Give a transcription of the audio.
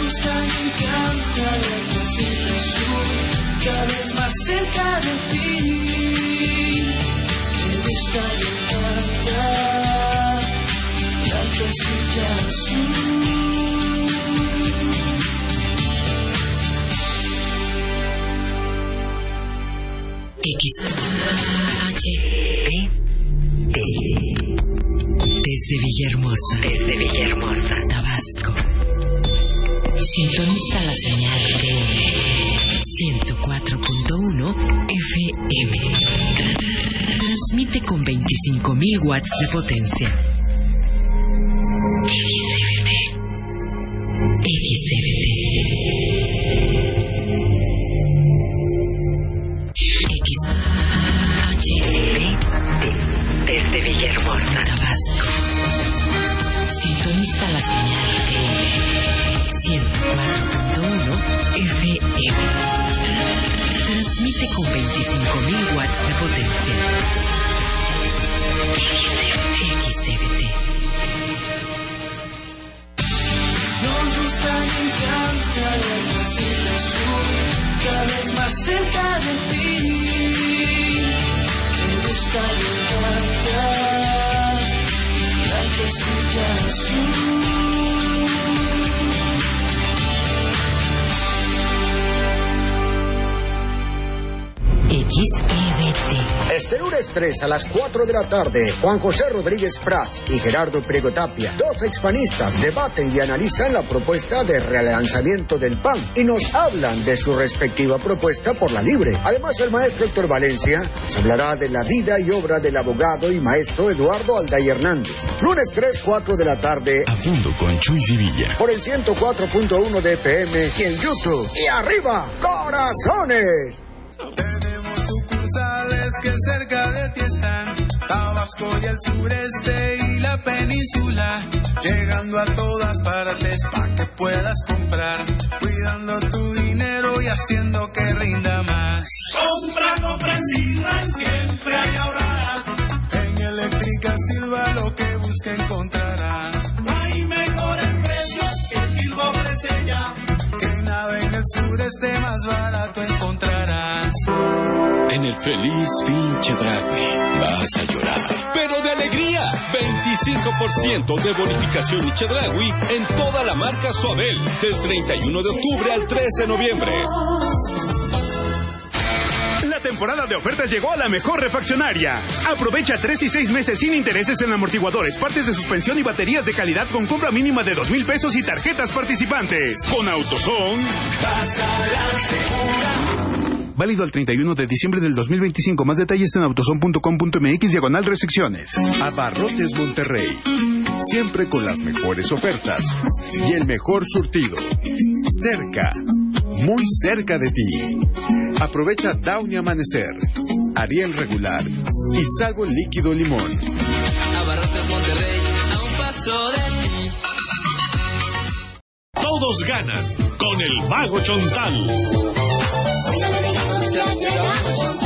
gusta, me encanta el Pacífico Sur, cada vez más cerca de ti. Me gusta, me encanta la casilla azul. XHPT desde Villahermosa, Tabasco. Sintoniza la señal de 104.1 FM. Transmite con 25.000 watts de potencia. XFT. Desde Villahermosa, Tabasco. Sintoniza la señal de 104.1 FM. Transmite con 25.000 watts de potencia. XFT. Nos gusta, me encanta el Pacífico Sur, cada vez más cerca de ti. Me gusta, me encanta la casilla azul. XEVT. Este lunes 3 a las 4 de la tarde, Juan José Rodríguez Prats y Gerardo Priego Tapia, dos expanistas, debaten y analizan la propuesta de relanzamiento del PAN y nos hablan de su respectiva propuesta por la libre. Además, el maestro Héctor Valencia nos hablará de la vida y obra del abogado y maestro Eduardo Alday Hernández. Lunes 3, 4 de la tarde. A fondo con Chuy Sevilla. Por el 104.1 de FM y en YouTube. Y arriba, corazones. Tenemos sucursales que cerca de ti están, Tabasco y el sureste y la península, llegando a todas partes para que puedas comprar, cuidando tu dinero y haciendo que rinda más. Compra en Silva, siempre hay ahorrarás. En Eléctrica Silva lo que busca encontrará. Hay mejores precios que Silva ofrece ya. Que nada en el sureste más barato encontrarás. En el feliz fin Chedraui vas a llorar, pero de alegría. 25% de bonificación y Chedraui en toda la marca Suabel, del 31 de octubre al 13 de noviembre. La temporada de ofertas llegó a la mejor refaccionaria. Aprovecha 3 y 6 meses sin intereses en amortiguadores, partes de suspensión y baterías de calidad con compra mínima de 2,000 pesos y tarjetas participantes. Con AutoZone. Pásala segura. Válido al 31 de diciembre del 2025. Más detalles en autozone.com.mx/restricciones. Abarrotes Monterrey. Siempre con las mejores ofertas y el mejor surtido. Cerca. Muy cerca de ti. Aprovecha Downy Amanecer, Ariel Regular y Salvo el Líquido Limón. Abarrotes Monterrey, a un paso de ti. Todos ganan con el Mago Chontal. Ya llegamos,